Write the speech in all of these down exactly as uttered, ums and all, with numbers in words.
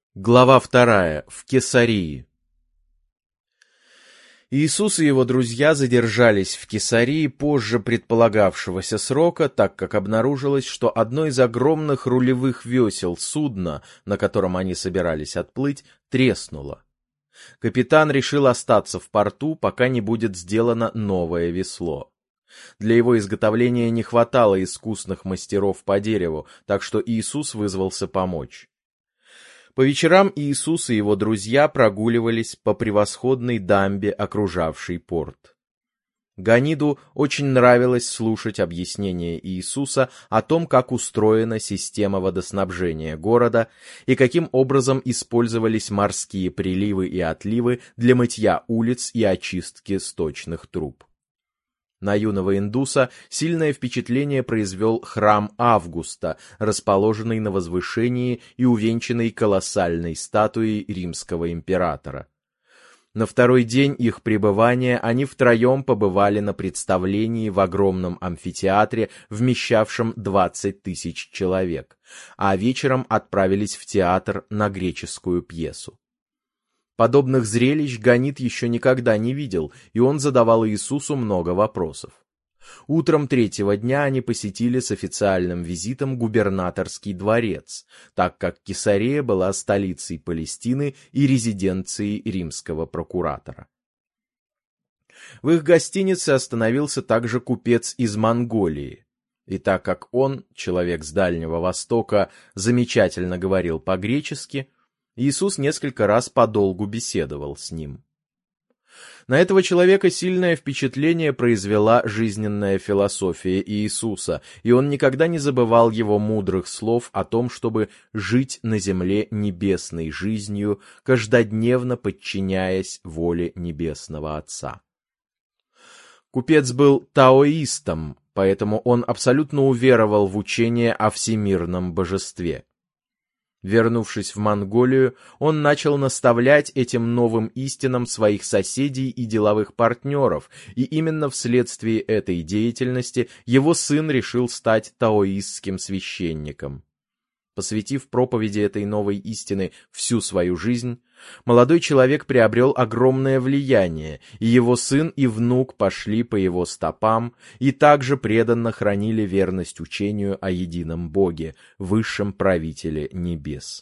Глава вторая. В Кесарии. Иисус и его друзья задержались в Кесарии позже предполагавшегося срока, так как обнаружилось, что одно из огромных рулевых весел судна, на котором они собирались отплыть, треснуло. Капитан решил остаться в порту, пока не будет сделано новое весло. Для его изготовления не хватало искусных мастеров по дереву, так что Иисус вызвался помочь. По вечерам Иисус и его друзья прогуливались по превосходной дамбе, окружавшей порт. Ганиду очень нравилось слушать объяснения Иисуса о том, как устроена система водоснабжения города и каким образом использовались морские приливы и отливы для мытья улиц и очистки сточных труб. На юного индуса сильное впечатление произвел храм Августа, расположенный на возвышении и увенчанный колоссальной статуей римского императора. На второй день их пребывания они втроем побывали на представлении в огромном амфитеатре, вмещавшем двадцать тысяч человек, а вечером отправились в театр на греческую пьесу. Подобных зрелищ Ганид еще никогда не видел, и он задавал Иисусу много вопросов. Утром третьего дня они посетили с официальным визитом губернаторский дворец, так как Кесария была столицей Палестины и резиденцией римского прокуратора. В их гостинице остановился также купец из Монголии. И так как он, человек с Дальнего Востока, замечательно говорил по-гречески, Иисус несколько раз подолгу беседовал с ним. На этого человека сильное впечатление произвела жизненная философия Иисуса, и он никогда не забывал его мудрых слов о том, чтобы жить на земле небесной жизнью, каждодневно подчиняясь воле Небесного Отца. Купец был таоистом, поэтому он абсолютно уверовал в учение о всемирном божестве. Вернувшись в Монголию, он начал наставлять этим новым истинам своих соседей и деловых партнеров, и именно вследствие этой деятельности его сын решил стать таоистским священником. Посвятив проповеди этой новой истины всю свою жизнь, молодой человек приобрел огромное влияние, и его сын и внук пошли по его стопам и также преданно хранили верность учению о едином Боге, высшем правителе небес.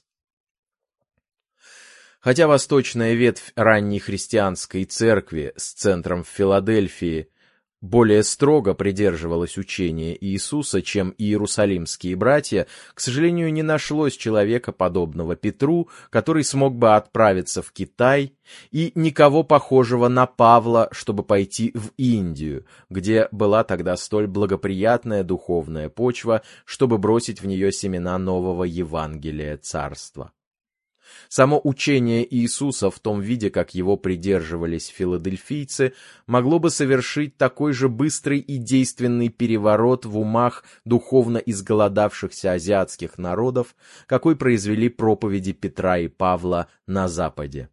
Хотя восточная ветвь ранней христианской церкви с центром в Филадельфии более строго придерживалась учения Иисуса, чем иерусалимские братья, к сожалению, не нашлось человека, подобного Петру, который смог бы отправиться в Китай, и никого похожего на Павла, чтобы пойти в Индию, где была тогда столь благоприятная духовная почва, чтобы бросить в нее семена нового Евангелия Царства. Само учение Иисуса в том виде, как его придерживались филадельфийцы, могло бы совершить такой же быстрый и действенный переворот в умах духовно изголодавшихся азиатских народов, какой произвели проповеди Петра и Павла на Западе.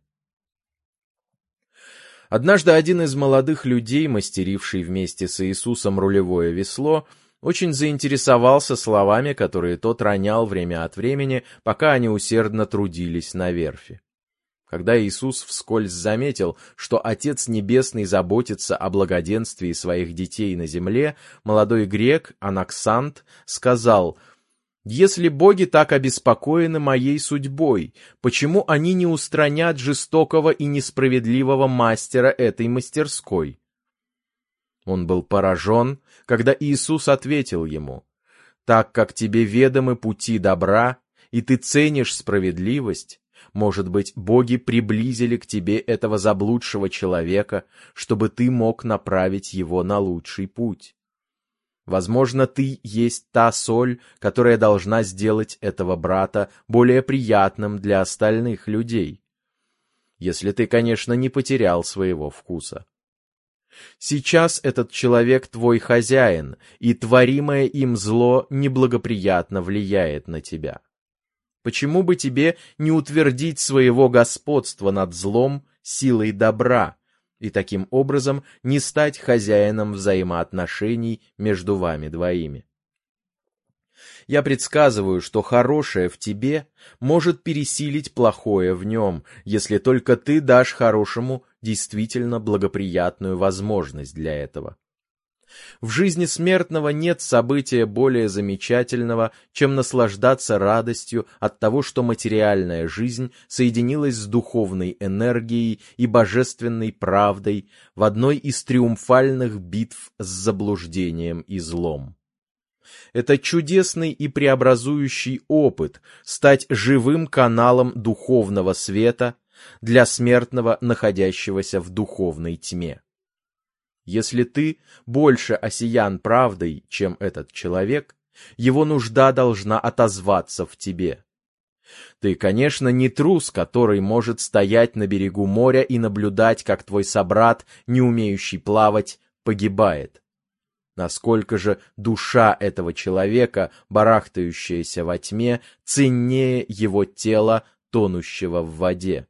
Однажды один из молодых людей, мастеривший вместе с Иисусом рулевое весло, очень заинтересовался словами, которые тот ронял время от времени, пока они усердно трудились на верфи. Когда Иисус вскользь заметил, что Отец Небесный заботится о благоденствии своих детей на земле, молодой грек Анаксант сказал: «Если боги так обеспокоены моей судьбой, почему они не устранят жестокого и несправедливого мастера этой мастерской?» Он был поражен, когда Иисус ответил ему: «Так как тебе ведомы пути добра, и ты ценишь справедливость, может быть, боги приблизили к тебе этого заблудшего человека, чтобы ты мог направить его на лучший путь. Возможно, ты есть та соль, которая должна сделать этого брата более приятным для остальных людей. Если ты, конечно, не потерял своего вкуса. Сейчас этот человек твой хозяин, и творимое им зло неблагоприятно влияет на тебя. Почему бы тебе не утвердить своего господства над злом силой добра, и таким образом не стать хозяином взаимоотношений между вами двоими?» Я предсказываю, что хорошее в тебе может пересилить плохое в нем, если только ты дашь хорошему действительно благоприятную возможность для этого. В жизни смертного нет события более замечательного, чем наслаждаться радостью от того, что материальная жизнь соединилась с духовной энергией и божественной правдой в одной из триумфальных битв с заблуждением и злом. Это чудесный и преобразующий опыт стать живым каналом духовного света для смертного, находящегося в духовной тьме. Если ты больше осиян правдой, чем этот человек, его нужда должна отозваться в тебе. Ты, конечно, не трус, который может стоять на берегу моря и наблюдать, как твой собрат, не умеющий плавать, погибает. Насколько же душа этого человека, барахтающаяся во тьме, ценнее его тела, тонущего в воде.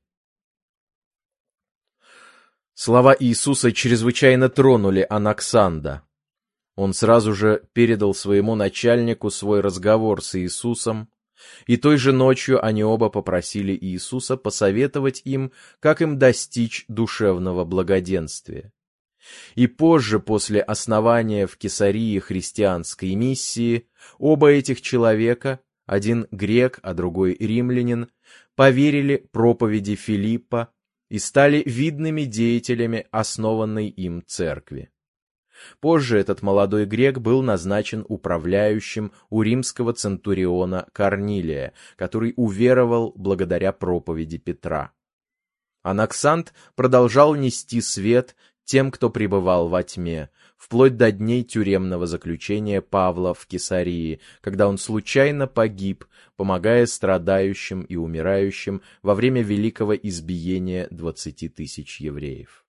Слова Иисуса чрезвычайно тронули Анаксанда. Он сразу же передал своему начальнику свой разговор с Иисусом, и той же ночью они оба попросили Иисуса посоветовать им, как им достичь душевного благоденствия. И позже, после основания в Кесарии христианской миссии, оба этих человека, один грек, а другой римлянин, поверили проповеди Филиппа и стали видными деятелями основанной им церкви. Позже этот молодой грек был назначен управляющим у римского центуриона Корнилия, который уверовал благодаря проповеди Петра. Анаксанд продолжал нести свет тем, кто пребывал во тьме, вплоть до дней тюремного заключения Павла в Кесарии, когда он случайно погиб, помогая страдающим и умирающим во время великого избиения двадцати тысяч евреев.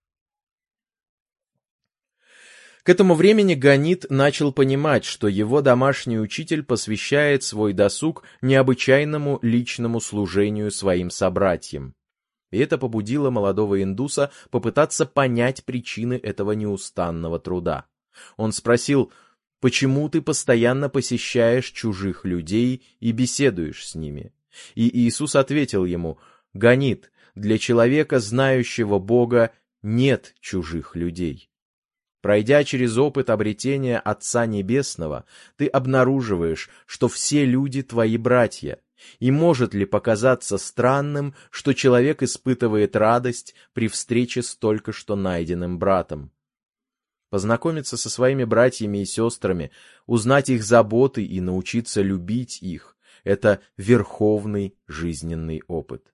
К этому времени Ганит начал понимать, что его домашний учитель посвящает свой досуг необычайному личному служению своим собратьям. И это побудило молодого индуса попытаться понять причины этого неустанного труда. Он спросил: «Почему ты постоянно посещаешь чужих людей и беседуешь с ними?» И Иисус ответил ему: «Ганит, для человека, знающего Бога, нет чужих людей». Пройдя через опыт обретения Отца Небесного, ты обнаруживаешь, что все люди твои братья. И может ли показаться странным, что человек испытывает радость при встрече с только что найденным братом? Познакомиться со своими братьями и сестрами, узнать их заботы и научиться любить их — это верховный жизненный опыт.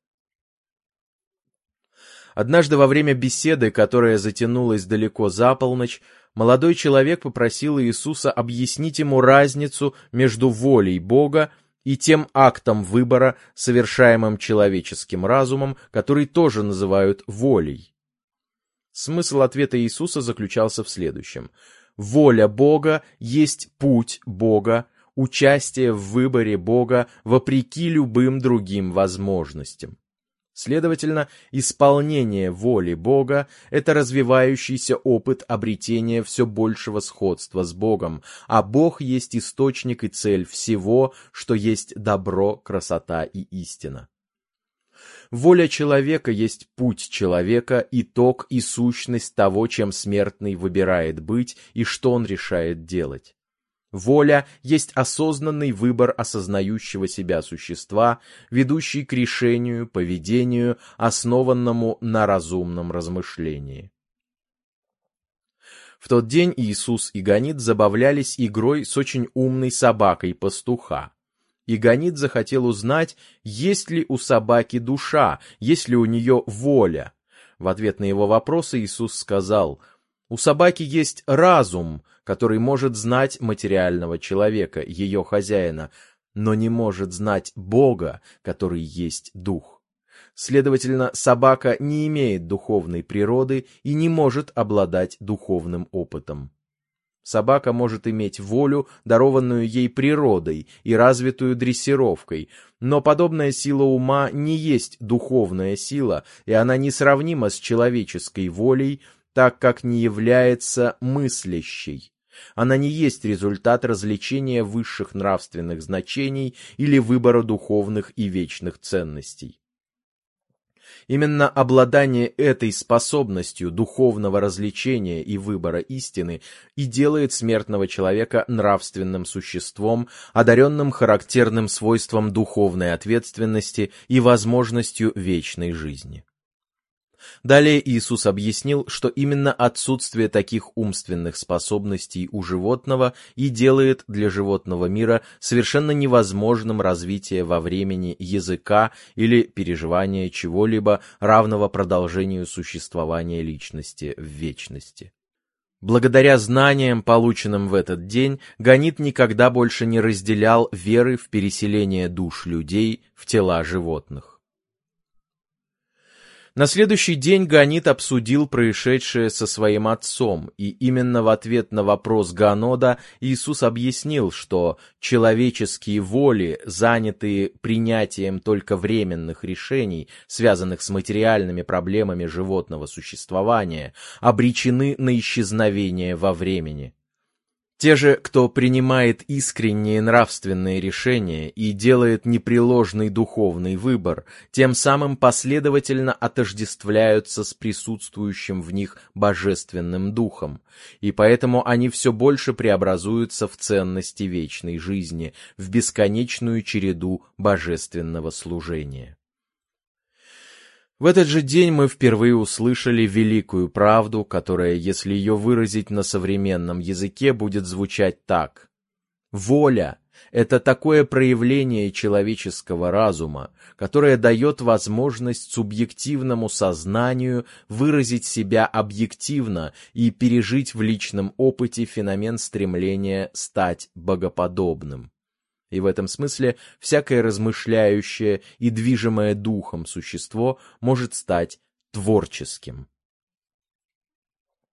Однажды во время беседы, которая затянулась далеко за полночь, молодой человек попросил Иисуса объяснить ему разницу между волей Бога и тем актом выбора, совершаемым человеческим разумом, который тоже называют волей. Смысл ответа Иисуса заключался в следующем: воля Бога есть путь Бога, участие в выборе Бога вопреки любым другим возможностям. Следовательно, исполнение воли Бога — это развивающийся опыт обретения все большего сходства с Богом, а Бог есть источник и цель всего, что есть добро, красота и истина. Воля человека есть путь человека, итог и сущность того, чем смертный выбирает быть и что он решает делать. Воля есть осознанный выбор осознающего себя существа, ведущий к решению, поведению, основанному на разумном размышлении. В тот день Иисус и Ганит забавлялись игрой с очень умной собакой пастуха. И Ганит захотел узнать, есть ли у собаки душа, есть ли у нее воля. В ответ на его вопрос Иисус сказал: «У собаки есть разум, который может знать материального человека, ее хозяина, но не может знать Бога, который есть Дух. Следовательно, собака не имеет духовной природы и не может обладать духовным опытом. Собака может иметь волю, дарованную ей природой и развитую дрессировкой, но подобная сила ума не есть духовная сила, и она несравнима с человеческой волей, так как не является мыслящей. Она не есть результат развлечения высших нравственных значений или выбора духовных и вечных ценностей. Именно обладание этой способностью духовного развлечения и выбора истины и делает смертного человека нравственным существом, одаренным характерным свойством духовной ответственности и возможностью вечной жизни. Далее Иисус объяснил, что именно отсутствие таких умственных способностей у животного и делает для животного мира совершенно невозможным развитие во времени языка или переживание чего-либо, равного продолжению существования личности в вечности. Благодаря знаниям, полученным в этот день, Ганит никогда больше не разделял веры в переселение душ людей в тела животных. На следующий день Ганит обсудил происшедшее со своим отцом, и именно в ответ на вопрос Ганода Иисус объяснил, что человеческие воли, занятые принятием только временных решений, связанных с материальными проблемами животного существования, обречены на исчезновение во времени. Те же, кто принимает искренние нравственные решения и делает непреложный духовный выбор, тем самым последовательно отождествляются с присутствующим в них божественным духом, и поэтому они все больше преобразуются в ценности вечной жизни, в бесконечную череду божественного служения. В этот же день мы впервые услышали великую правду, которая, если ее выразить на современном языке, будет звучать так. Воля — это такое проявление человеческого разума, которое дает возможность субъективному сознанию выразить себя объективно и пережить в личном опыте феномен стремления стать богоподобным. И в этом смысле всякое размышляющее и движимое духом существо может стать творческим.